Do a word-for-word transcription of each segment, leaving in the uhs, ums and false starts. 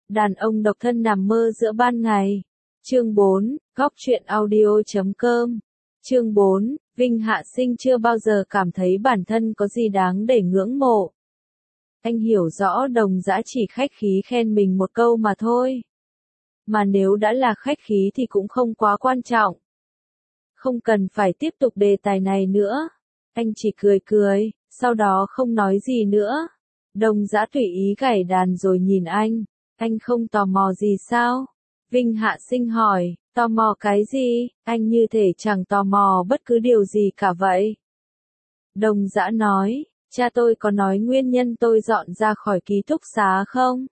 Đàn ông độc thân nằm mơ giữa ban ngày. Chương bốn, Góc truyện audio chấm com. Chương bốn, Vinh Hạ Sinh chưa bao giờ cảm thấy bản thân có gì đáng để ngưỡng mộ. Anh hiểu rõ Đồng Dã chỉ khách khí khen mình một câu mà thôi. Mà nếu đã là khách khí thì cũng không quá quan trọng. Không cần phải tiếp tục đề tài này nữa. Anh chỉ cười cười, sau đó không nói gì nữa. Đồng Dã tùy ý gảy đàn rồi nhìn anh. Anh không tò mò gì sao? Vinh Hạ Sinh hỏi, tò mò cái gì? Anh như thể chẳng tò mò bất cứ điều gì cả vậy. Đồng Dã nói, cha tôi có nói nguyên nhân tôi dọn ra khỏi ký túc xá không?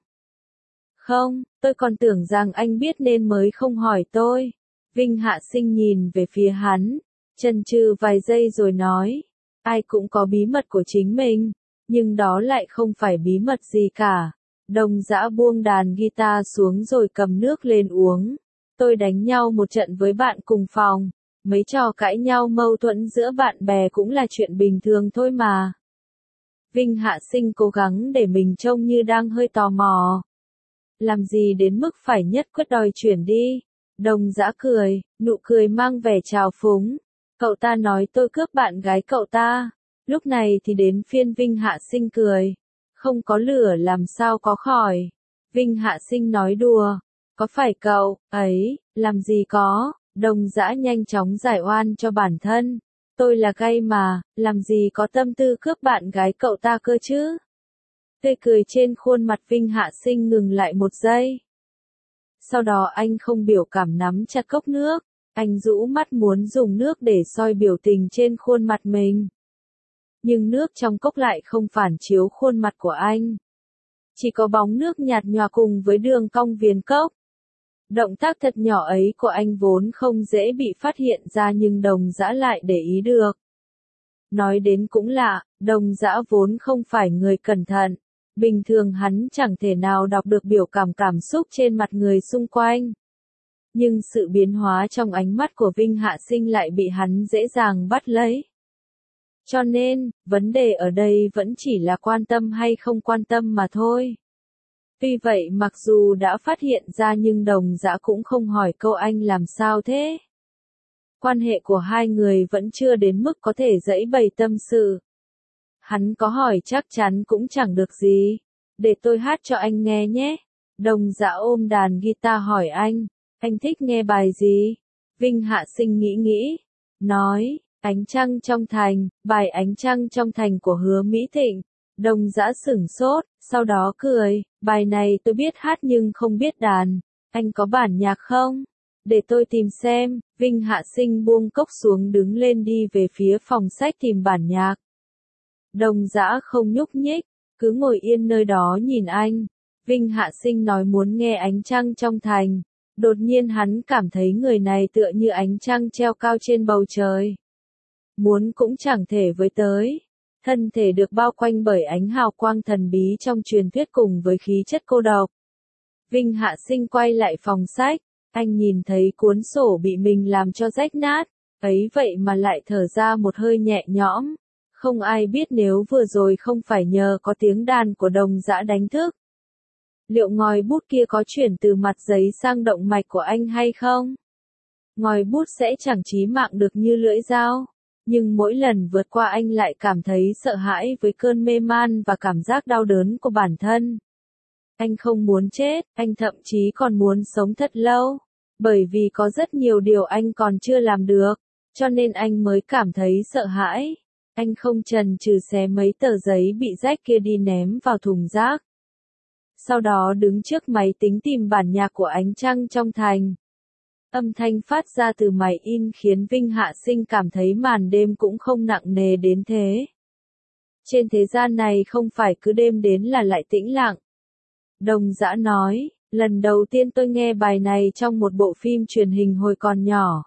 Không, tôi còn tưởng rằng anh biết nên mới không hỏi tôi. Vinh Hạ Sinh nhìn về phía hắn, chần chừ vài giây rồi nói, ai cũng có bí mật của chính mình, nhưng đó lại không phải bí mật gì cả. Đồng Dã buông đàn guitar xuống rồi cầm nước lên uống. Tôi đánh nhau một trận với bạn cùng phòng. Mấy trò cãi nhau mâu thuẫn giữa bạn bè cũng là chuyện bình thường thôi mà. Vinh Hạ Sinh cố gắng để mình trông như đang hơi tò mò. Làm gì đến mức phải nhất quyết đòi chuyển đi. Đồng Dã cười, nụ cười mang vẻ trào phúng. Cậu ta nói tôi cướp bạn gái cậu ta. Lúc này thì đến phiên Vinh Hạ Sinh cười. Không có lửa làm sao có khói. Vinh Hạ Sinh nói đùa. Có phải cậu, ấy, làm gì có. Đồng Dã nhanh chóng giải oan cho bản thân. Tôi là gay mà, làm gì có tâm tư cướp bạn gái cậu ta cơ chứ. Tươi cười trên khuôn mặt Vinh Hạ Sinh ngừng lại một giây. Sau đó anh không biểu cảm nắm chặt cốc nước. Anh rũ mắt muốn dùng nước để soi biểu tình trên khuôn mặt mình. Nhưng nước trong cốc lại không phản chiếu khuôn mặt của anh. Chỉ có bóng nước nhạt nhòa cùng với đường cong viền cốc. Động tác thật nhỏ ấy của anh vốn không dễ bị phát hiện ra nhưng Đồng Dã lại để ý được. Nói đến cũng lạ, Đồng Dã vốn không phải người cẩn thận. Bình thường hắn chẳng thể nào đọc được biểu cảm cảm xúc trên mặt người xung quanh. Nhưng sự biến hóa trong ánh mắt của Vinh Hạ Sinh lại bị hắn dễ dàng bắt lấy. Cho nên, vấn đề ở đây vẫn chỉ là quan tâm hay không quan tâm mà thôi. Tuy vậy mặc dù đã phát hiện ra nhưng Đồng Dã cũng không hỏi câu anh làm sao thế. Quan hệ của hai người vẫn chưa đến mức có thể giãy bày tâm sự. Hắn có hỏi chắc chắn cũng chẳng được gì. Để tôi hát cho anh nghe nhé. Đồng Dã ôm đàn guitar hỏi anh. Anh thích nghe bài gì? Vinh Hạ Sinh nghĩ nghĩ. Nói, Ánh Trăng Trong Thành, bài Ánh Trăng Trong Thành của Hứa Mỹ Thịnh. Đồng Dã sửng sốt, sau đó cười, bài này tôi biết hát nhưng không biết đàn. Anh có bản nhạc không? Để tôi tìm xem. Vinh Hạ Sinh buông cốc xuống đứng lên đi về phía phòng sách tìm bản nhạc. Đồng Dã không nhúc nhích, cứ ngồi yên nơi đó nhìn anh. Vinh Hạ Sinh nói muốn nghe Ánh Trăng Trong Thành. Đột nhiên hắn cảm thấy người này tựa như ánh trăng treo cao trên bầu trời. Muốn cũng chẳng thể với tới. Thân thể được bao quanh bởi ánh hào quang thần bí trong truyền thuyết cùng với khí chất cô độc. Vinh Hạ Sinh quay lại phòng sách. Anh nhìn thấy cuốn sổ bị mình làm cho rách nát. Ấy vậy mà lại thở ra một hơi nhẹ nhõm. Không ai biết nếu vừa rồi không phải nhờ có tiếng đàn của Đồng Dã đánh thức. Liệu ngòi bút kia có chuyển từ mặt giấy sang động mạch của anh hay không? Ngòi bút sẽ chẳng chí mạng được như lưỡi dao. Nhưng mỗi lần vượt qua anh lại cảm thấy sợ hãi với cơn mê man và cảm giác đau đớn của bản thân. Anh không muốn chết, anh thậm chí còn muốn sống thật lâu. Bởi vì có rất nhiều điều anh còn chưa làm được. Cho nên anh mới cảm thấy sợ hãi. Anh không chần chừ xé mấy tờ giấy bị rách kia đi ném vào thùng rác. Sau đó đứng trước máy tính tìm bản nhạc của Ánh Trăng Trong Thành. Âm thanh phát ra từ máy in khiến Vinh Hạ Sinh cảm thấy màn đêm cũng không nặng nề đến thế. Trên thế gian này không phải cứ đêm đến là lại tĩnh lặng. Đồng Dã nói, lần đầu tiên tôi nghe bài này trong một bộ phim truyền hình hồi còn nhỏ.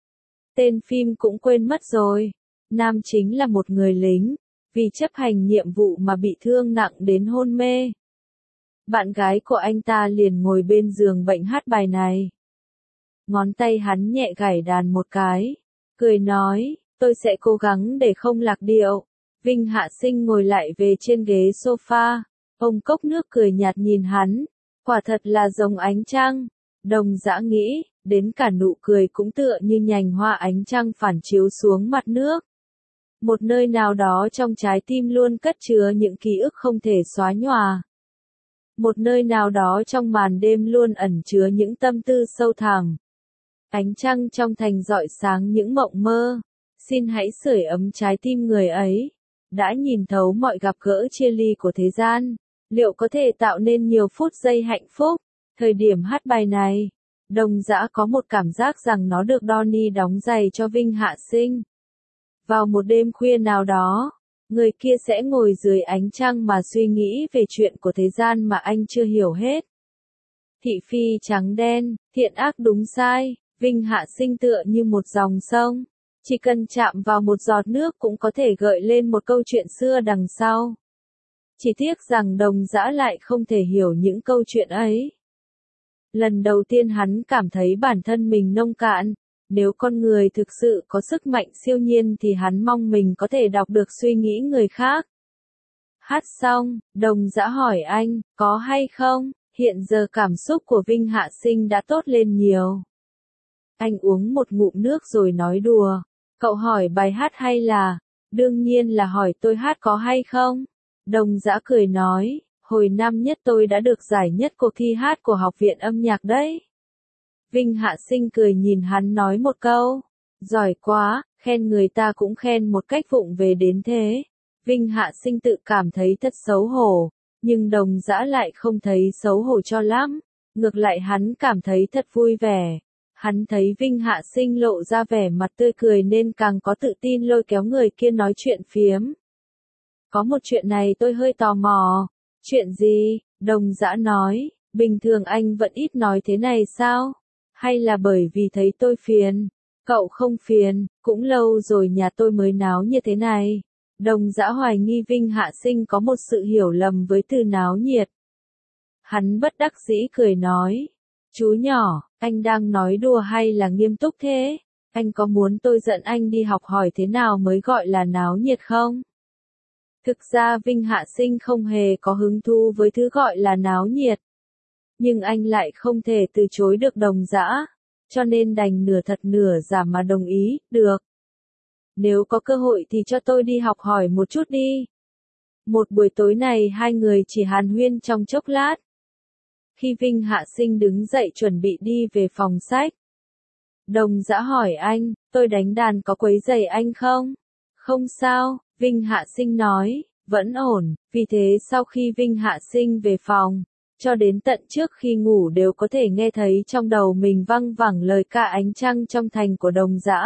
Tên phim cũng quên mất rồi. Nam chính là một người lính, vì chấp hành nhiệm vụ mà bị thương nặng đến hôn mê. Bạn gái của anh ta liền ngồi bên giường bệnh hát bài này. Ngón tay hắn nhẹ gảy đàn một cái, cười nói, tôi sẽ cố gắng để không lạc điệu. Vinh Hạ Sinh ngồi lại về trên ghế sofa, ông cốc nước cười nhạt nhìn hắn. Quả thật là giống ánh trăng. Đồng Dã nghĩ, đến cả nụ cười cũng tựa như nhành hoa ánh trăng phản chiếu xuống mặt nước. Một nơi nào đó trong trái tim luôn cất chứa những ký ức không thể xóa nhòa. Một nơi nào đó trong màn đêm luôn ẩn chứa những tâm tư sâu thẳm. Ánh trăng trong thành rọi sáng những mộng mơ. Xin hãy sưởi ấm trái tim người ấy. Đã nhìn thấu mọi gặp gỡ chia ly của thế gian. Liệu có thể tạo nên nhiều phút giây hạnh phúc? Thời điểm hát bài này, Đồng Dã có một cảm giác rằng nó được Donnie đóng giày cho Vinh Hạ Sinh. Vào một đêm khuya nào đó, người kia sẽ ngồi dưới ánh trăng mà suy nghĩ về chuyện của thế gian mà anh chưa hiểu hết. Thị phi trắng đen, thiện ác đúng sai, Vinh Hạ Sinh tựa như một dòng sông. Chỉ cần chạm vào một giọt nước cũng có thể gợi lên một câu chuyện xưa đằng sau. Chỉ tiếc rằng Đồng Dã lại không thể hiểu những câu chuyện ấy. Lần đầu tiên hắn cảm thấy bản thân mình nông cạn. Nếu con người thực sự có sức mạnh siêu nhiên thì hắn mong mình có thể đọc được suy nghĩ người khác. Hát xong, Đồng Dã hỏi anh, có hay không? Hiện giờ cảm xúc của Vinh Hạ Sinh đã tốt lên nhiều. Anh uống một ngụm nước rồi nói đùa. Cậu hỏi bài hát hay là? Đương nhiên là hỏi tôi hát có hay không? Đồng Dã cười nói, hồi năm nhất tôi đã được giải nhất cuộc thi hát của Học viện âm nhạc đấy. Vinh Hạ Sinh cười nhìn hắn nói một câu, giỏi quá, khen người ta cũng khen một cách vụng về đến thế. Vinh Hạ Sinh tự cảm thấy thật xấu hổ, nhưng Đồng Dã lại không thấy xấu hổ cho lắm, ngược lại hắn cảm thấy thật vui vẻ. Hắn thấy Vinh Hạ Sinh lộ ra vẻ mặt tươi cười nên càng có tự tin lôi kéo người kia nói chuyện phiếm. Có một chuyện này tôi hơi tò mò. Chuyện gì? Đồng Dã nói, bình thường anh vẫn ít nói thế này sao? Hay là bởi vì thấy tôi phiền? Cậu không phiền, cũng lâu rồi nhà tôi mới náo như thế này. Đồng Dã hoài nghi Vinh Hạ Sinh có một sự hiểu lầm với từ náo nhiệt. Hắn bất đắc dĩ cười nói, chú nhỏ, anh đang nói đùa hay là nghiêm túc thế? Anh có muốn tôi dẫn anh đi học hỏi thế nào mới gọi là náo nhiệt không? Thực ra Vinh Hạ Sinh không hề có hứng thú với thứ gọi là náo nhiệt. Nhưng anh lại không thể từ chối được Đồng Dã, cho nên đành nửa thật nửa giả mà đồng ý, được. Nếu có cơ hội thì cho tôi đi học hỏi một chút đi. Một buổi tối này hai người chỉ hàn huyên trong chốc lát. Khi Vinh Hạ Sinh đứng dậy chuẩn bị đi về phòng sách, Đồng Dã hỏi anh, tôi đánh đàn có quấy rầy anh không? Không sao, Vinh Hạ Sinh nói, vẫn ổn, vì thế sau khi Vinh Hạ Sinh về phòng, cho đến tận trước khi ngủ đều có thể nghe thấy trong đầu mình văng vẳng lời ca ánh trăng trong thành của Đồng Dã.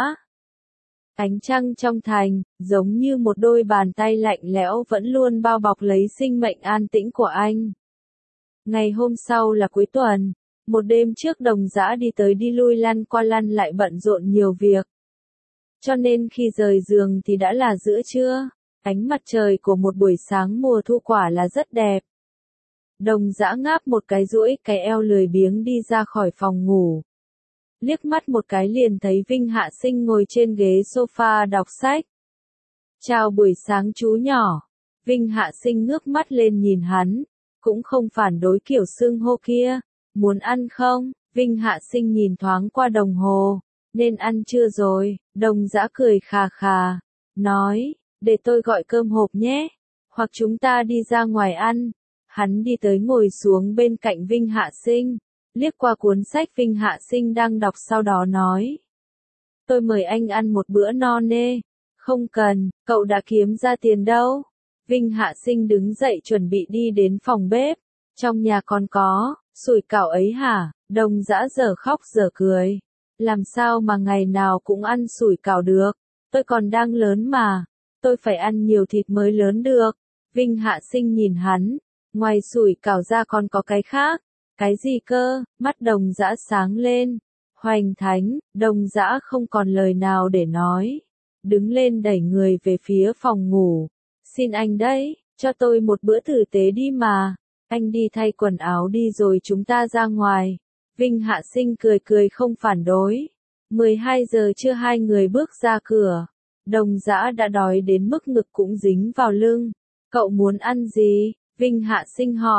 Ánh trăng trong thành, giống như một đôi bàn tay lạnh lẽo vẫn luôn bao bọc lấy sinh mệnh an tĩnh của anh. Ngày hôm sau là cuối tuần, một đêm trước Đồng Dã đi tới đi lui lăn qua lăn lại bận rộn nhiều việc. Cho nên khi rời giường thì đã là giữa trưa, ánh mặt trời của một buổi sáng mùa thu quả là rất đẹp. Đồng Dã ngáp một cái duỗi cái eo lười biếng đi ra khỏi phòng ngủ. Liếc mắt một cái liền thấy Vinh Hạ Sinh ngồi trên ghế sofa đọc sách. Chào buổi sáng chú nhỏ. Vinh Hạ Sinh ngước mắt lên nhìn hắn, cũng không phản đối kiểu xưng hô kia. Muốn ăn không? Vinh Hạ Sinh nhìn thoáng qua đồng hồ. Nên ăn chưa rồi? Đồng Dã cười khà khà, nói, để tôi gọi cơm hộp nhé. Hoặc chúng ta đi ra ngoài ăn. Hắn đi tới ngồi xuống bên cạnh Vinh Hạ Sinh, liếc qua cuốn sách Vinh Hạ Sinh đang đọc sau đó nói. Tôi mời anh ăn một bữa no nê. Không cần, cậu đã kiếm ra tiền đâu. Vinh Hạ Sinh đứng dậy chuẩn bị đi đến phòng bếp. Trong nhà còn có, sủi cảo ấy hả? Đồng Dã giờ khóc giờ cười. Làm sao mà ngày nào cũng ăn sủi cảo được? Tôi còn đang lớn mà. Tôi phải ăn nhiều thịt mới lớn được. Vinh Hạ Sinh nhìn hắn. Ngoài sủi cảo ra còn có cái khác. Cái gì cơ? Mắt Đồng Dã sáng lên. Hoành thánh, Đồng Dã không còn lời nào để nói. Đứng lên đẩy người về phía phòng ngủ. Xin anh đấy, cho tôi một bữa tử tế đi mà. Anh đi thay quần áo đi rồi chúng ta ra ngoài. Vinh Hạ Sinh cười cười không phản đối. mười hai giờ trưa hai người bước ra cửa. Đồng Dã đã đói đến mức ngực cũng dính vào lưng. Cậu muốn ăn gì? Vinh Hạ Sinh hỏi,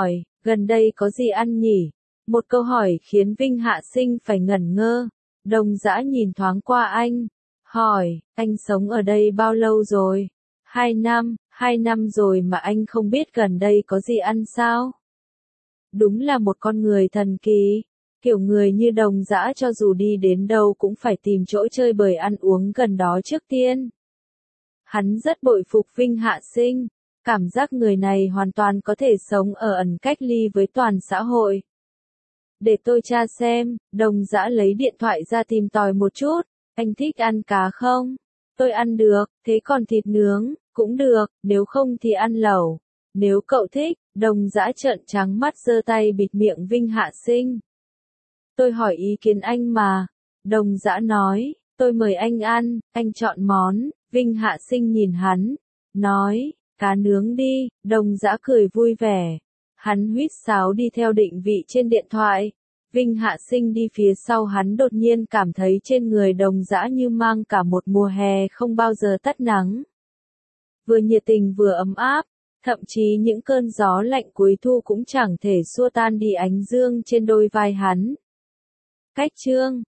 gần đây có gì ăn nhỉ? Một câu hỏi khiến Vinh Hạ Sinh phải ngẩn ngơ. Đồng Dã nhìn thoáng qua anh, hỏi, anh sống ở đây bao lâu rồi? Hai năm, hai năm rồi mà anh không biết gần đây có gì ăn sao? Đúng là một con người thần kỳ. Kiểu người như Đồng Dã cho dù đi đến đâu cũng phải tìm chỗ chơi bời ăn uống gần đó trước tiên. Hắn rất bội phục Vinh Hạ Sinh, cảm giác người này hoàn toàn có thể sống ở ẩn cách ly với toàn xã hội. Để tôi tra xem, Đồng Dã lấy điện thoại ra tìm tòi một chút, anh thích ăn cá không? Tôi ăn được, thế còn thịt nướng, cũng được, nếu không thì ăn lẩu. Nếu cậu thích, Đồng Dã trợn trắng mắt giơ tay bịt miệng Vinh Hạ Sinh. Tôi hỏi ý kiến anh mà. Đồng Dã nói, tôi mời anh ăn, anh chọn món. Vinh Hạ Sinh nhìn hắn, nói, cá nướng đi. Đồng Dã cười vui vẻ. Hắn huýt sáo đi theo định vị trên điện thoại. Vinh Hạ Sinh đi phía sau hắn đột nhiên cảm thấy trên người Đồng Dã như mang cả một mùa hè không bao giờ tắt nắng. Vừa nhiệt tình vừa ấm áp, thậm chí những cơn gió lạnh cuối thu cũng chẳng thể xua tan đi ánh dương trên đôi vai hắn. Cách chương